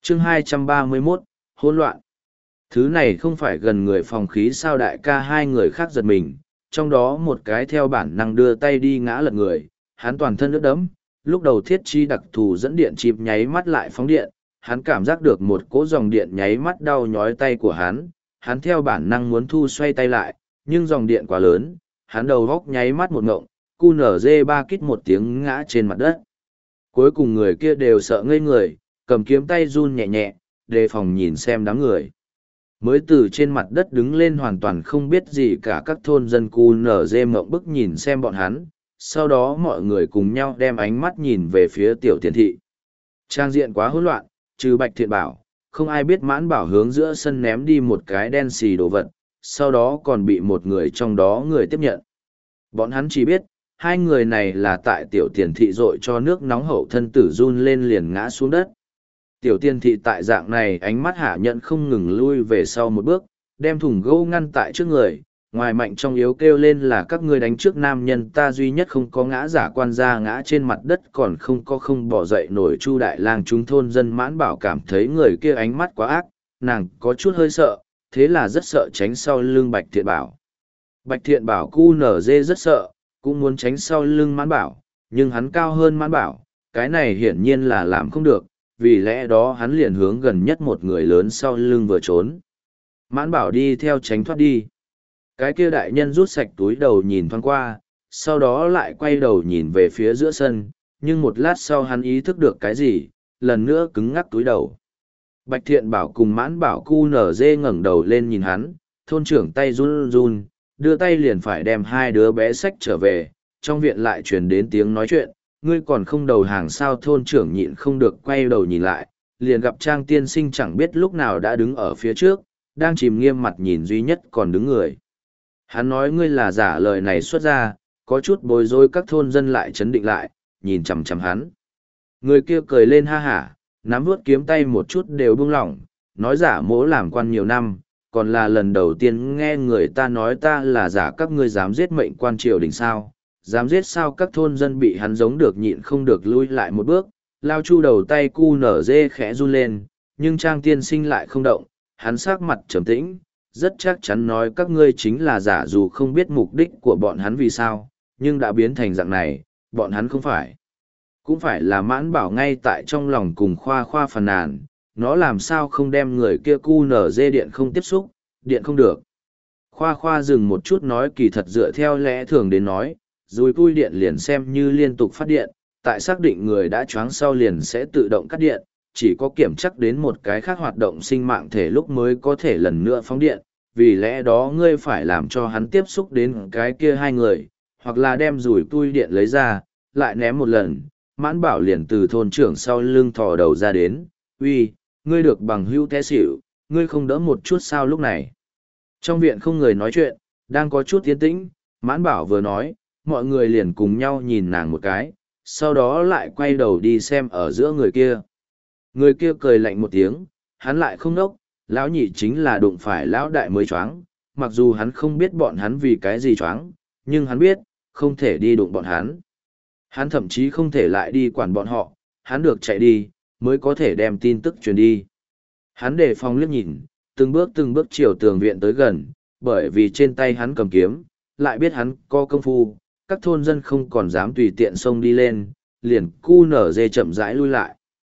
chương 231, hỗn loạn. Thứ này không phải gần người phòng khí sao đại ca, hai người khác giật mình, trong đó một cái theo bản năng đưa tay đi ngã lật người, hắn toàn thân ướt đẫm, lúc đầu thiết chi đặc thù dẫn điện chìm nháy mắt lại phóng điện, hắn cảm giác được một cỗ dòng điện nháy mắt đau nhói tay của hắn theo bản năng muốn thu xoay tay lại, nhưng dòng điện quá lớn, hắn đầu góc nháy mắt một ngộng, cu nở dê ba kít một tiếng ngã trên mặt đất. Cuối cùng người kia đều sợ ngây người, cầm kiếm tay run nhẹ nhẹ, đề phòng nhìn xem đám người. Mới từ trên mặt đất đứng lên hoàn toàn không biết gì cả các thôn dân cu nở dê mộng bức nhìn xem bọn hắn, sau đó mọi người cùng nhau đem ánh mắt nhìn về phía tiểu tiền thị. Trang diện quá hỗn loạn, trừ Bạch Thiện Bảo, không ai biết Mãn Bảo hướng giữa sân ném đi một cái đen xì đồ vật, sau đó còn bị một người trong đó người tiếp nhận. Bọn hắn chỉ biết, hai người này là tại tiểu tiền thị dội cho nước nóng hậu thân tử run lên liền ngã xuống đất. Tiểu tiền thị tại dạng này ánh mắt hạ nhận không ngừng lui về sau một bước, đem thùng gỗ ngăn tại trước người, ngoài mạnh trong yếu kêu lên là các ngươi đánh trước nam nhân ta duy nhất không có ngã, giả quan gia ngã trên mặt đất còn không bỏ dậy nổi. Chu đại lang chúng thôn dân Mãn Bảo cảm thấy người kia ánh mắt quá ác, nàng có chút hơi sợ, thế là rất sợ tránh sau lưng Bạch Thiện Bảo. Bạch Thiện Bảo cu nở dê rất sợ, cũng muốn tránh sau lưng Mãn Bảo, nhưng hắn cao hơn Mãn Bảo, cái này hiển nhiên là làm không được, vì lẽ đó hắn liền hướng gần nhất một người lớn sau lưng vừa trốn. Mãn Bảo đi theo tránh thoát đi. Cái kia đại nhân rút sạch túi đầu nhìn thoáng qua, sau đó lại quay đầu nhìn về phía giữa sân, nhưng một lát sau hắn ý thức được cái gì, lần nữa cứng ngắc túi đầu. Bạch Thiện Bảo cùng Mãn Bảo cu nở dê ngẩng đầu lên nhìn hắn, thôn trưởng tay run run, đưa tay liền phải đem hai đứa bé xách trở về, trong viện lại truyền đến tiếng nói chuyện, ngươi còn không đầu hàng sao. Thôn trưởng nhịn không được quay đầu nhìn lại, liền gặp Trang tiên sinh chẳng biết lúc nào đã đứng ở phía trước, đang chìm nghiêm mặt nhìn duy nhất còn đứng người. Hắn nói ngươi là giả, lời này xuất ra, có chút bối rối, các thôn dân lại chấn định lại, nhìn chằm chằm hắn. Người kia cười lên ha hả, nắm vuốt kiếm tay một chút đều buông lỏng, nói giả mỗ làm quan nhiều năm, còn là lần đầu tiên nghe người ta nói ta là giả, các ngươi dám giết mệnh quan triều đình sao, dám giết sao. Các thôn dân bị hắn giống được nhịn không được lui lại một bước, lao chu đầu tay cu nở dê khẽ run lên, nhưng Trang tiên sinh lại không động, hắn sắc mặt trầm tĩnh, rất chắc chắn nói các ngươi chính là giả, dù không biết mục đích của bọn hắn vì sao, nhưng đã biến thành dạng này, bọn hắn không phải. Cũng phải là Mãn Bảo ngay tại trong lòng cùng khoa khoa phàn nàn, nó làm sao không đem người kia cu nở dê điện không tiếp xúc, điện không được. Khoa khoa dừng một chút nói kỳ thật dựa theo lẽ thường đến nói, dùi cui điện liền xem như liên tục phát điện, tại xác định người đã choáng sau liền sẽ tự động cắt điện, chỉ có kiểm chắc đến một cái khác hoạt động sinh mạng thể lúc mới có thể lần nữa phóng điện, vì lẽ đó ngươi phải làm cho hắn tiếp xúc đến cái kia hai người, hoặc là đem dùi cui điện lấy ra, lại ném một lần. Mãn Bảo liền từ thôn trưởng sau lưng thò đầu ra đến, uy, ngươi được bằng hữu té xỉu, ngươi không đỡ một chút sao lúc này. Trong viện không người nói chuyện, đang có chút tiến tĩnh, Mãn Bảo vừa nói, mọi người liền cùng nhau nhìn nàng một cái, sau đó lại quay đầu đi xem ở giữa người kia. Người kia cười lạnh một tiếng, hắn lại không đốc, lão nhị chính là đụng phải lão đại mới choáng, mặc dù hắn không biết bọn hắn vì cái gì choáng, nhưng hắn biết, không thể đi đụng bọn hắn. Hắn thậm chí không thể lại đi quản bọn họ, hắn được chạy đi, mới có thể đem tin tức truyền đi. Hắn đề phòng liếc nhìn, từng bước chiều tường viện tới gần, bởi vì trên tay hắn cầm kiếm, lại biết hắn có công phu, các thôn dân không còn dám tùy tiện xông đi lên, liền cu nở dê chậm rãi lui lại.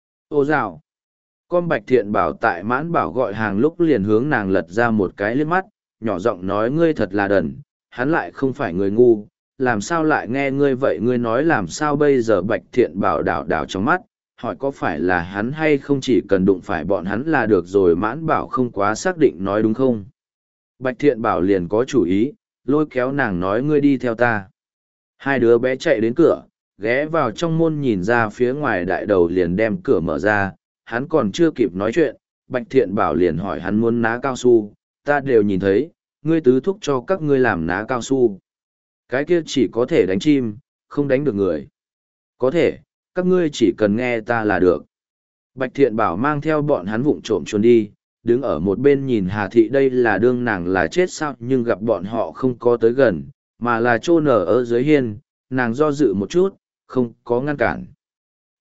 Ô dào! Con Bạch Thiện Bảo tại Mãn Bảo gọi hàng lúc liền hướng nàng lật ra một cái liếc mắt, nhỏ giọng nói ngươi thật là đần, hắn lại không phải người ngu, làm sao lại nghe ngươi vậy, ngươi nói làm sao bây giờ. Bạch Thiện Bảo đảo đảo trong mắt, hỏi có phải là hắn hay không, chỉ cần đụng phải bọn hắn là được rồi. Mãn Bảo không quá xác định nói đúng không. Bạch Thiện Bảo liền có chủ ý, lôi kéo nàng nói ngươi đi theo ta. Hai đứa bé chạy đến cửa, ghé vào trong môn nhìn ra phía ngoài, đại đầu liền đem cửa mở ra, hắn còn chưa kịp nói chuyện, Bạch Thiện Bảo liền hỏi hắn muốn ná cao su, ta đều nhìn thấy, ngươi tứ thúc cho các ngươi làm ná cao su. Cái kia chỉ có thể đánh chim, không đánh được người. Có thể, các ngươi chỉ cần nghe ta là được. Bạch Thiện Bảo mang theo bọn hắn vụng trộm trốn đi, đứng ở một bên nhìn Hà Thị, đây là đương nàng là chết sao, nhưng gặp bọn họ không có tới gần, mà là chôn ở dưới hiên, nàng do dự một chút, không có ngăn cản.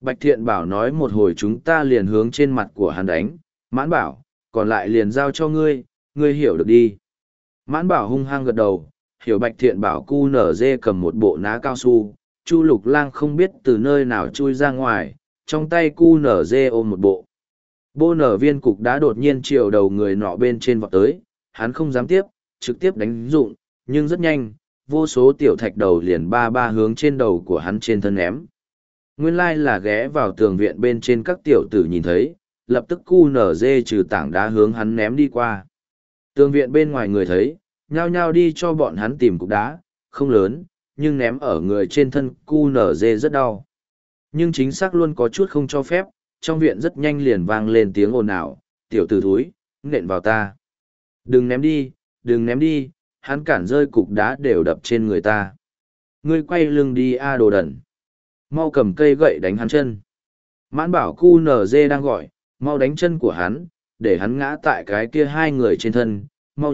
Bạch Thiện Bảo nói một hồi chúng ta liền hướng trên mặt của hắn đánh, Mãn Bảo, còn lại liền giao cho ngươi, ngươi hiểu được đi. Mãn Bảo hung hăng gật đầu, hiểu Bạch Thiện Bảo cu nở dê cầm một bộ ná cao su, Chu Lục Lang không biết từ nơi nào chui ra ngoài, trong tay cu nở dê ôm một bộ. Bô nở viên cục đã đột nhiên chiều đầu người nọ bên trên vọt tới, hắn không dám tiếp, trực tiếp đánh dụng, nhưng rất nhanh, vô số tiểu thạch đầu liền ba ba hướng trên đầu của hắn trên thân ném. Nguyên lai là ghé vào tường viện bên trên các tiểu tử nhìn thấy, lập tức cu nở dê trừ tảng đá hướng hắn ném đi qua. Tường viện bên ngoài người thấy, nhao nhao đi cho bọn hắn tìm cục đá, không lớn, nhưng ném ở người trên thân cu nở dê rất đau. Nhưng chính xác luôn có chút không cho phép, trong viện rất nhanh liền vang lên tiếng ồn ào, tiểu tử thúi, nện vào ta. Đừng ném đi, hắn cản rơi cục đá đều đập trên người ta. Ngươi quay lưng đi a đồ đần. Mau cầm cây gậy đánh hắn chân. Mãn Bảo cu nở dê đang gọi, mau đánh chân của hắn, để hắn ngã tại cái kia hai người trên thân.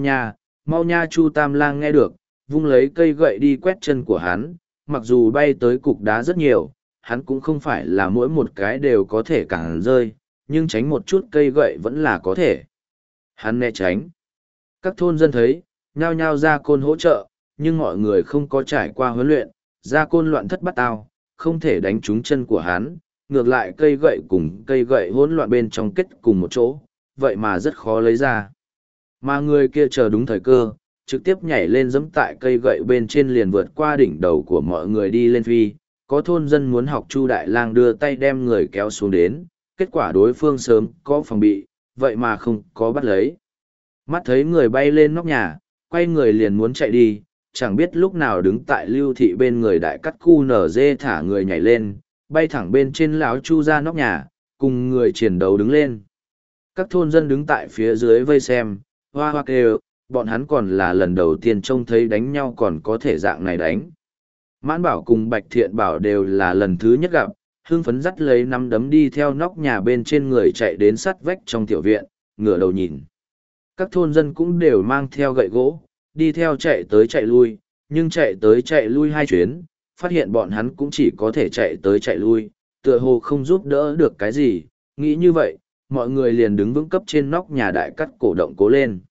Mau nha Chu Tam Lang nghe được, vung lấy cây gậy đi quét chân của hắn, mặc dù bay tới cục đá rất nhiều, hắn cũng không phải là mỗi một cái đều có thể cản rơi, nhưng tránh một chút cây gậy vẫn là có thể. Hắn né tránh. Các thôn dân thấy, nhao nhao ra côn hỗ trợ, nhưng mọi người không có trải qua huấn luyện, ra côn loạn thất bắt ao, không thể đánh trúng chân của hắn, ngược lại cây gậy cùng cây gậy hỗn loạn bên trong kết cùng một chỗ, vậy mà rất khó lấy ra. Mà người kia chờ đúng thời cơ, trực tiếp nhảy lên giẫm tại cây gậy bên trên liền vượt qua đỉnh đầu của mọi người đi lên phi. Có thôn dân muốn học Chu Đại Lang đưa tay đem người kéo xuống đến, kết quả đối phương sớm có phòng bị, vậy mà không có bắt lấy. Mắt thấy người bay lên nóc nhà, quay người liền muốn chạy đi, chẳng biết lúc nào đứng tại Lưu Thị bên người đại cắt cu nở dê thả người nhảy lên, bay thẳng bên trên lão Chu ra nóc nhà, cùng người chiến đấu đứng lên. Các thôn dân đứng tại phía dưới vây xem, hoa hoa kêu, bọn hắn còn là lần đầu tiên trông thấy đánh nhau còn có thể dạng này đánh. Mãn Bảo cùng Bạch Thiện Bảo đều là lần thứ nhất gặp, hưng phấn dắt lấy nắm đấm đi theo nóc nhà bên trên người chạy đến sắt vách trong tiểu viện, ngửa đầu nhìn. Các thôn dân cũng đều mang theo gậy gỗ, đi theo chạy tới chạy lui, nhưng chạy tới chạy lui hai chuyến, phát hiện bọn hắn cũng chỉ có thể chạy tới chạy lui, tựa hồ không giúp đỡ được cái gì, nghĩ như vậy, mọi người liền đứng vững cấp trên nóc nhà đại cắt cổ động cố lên.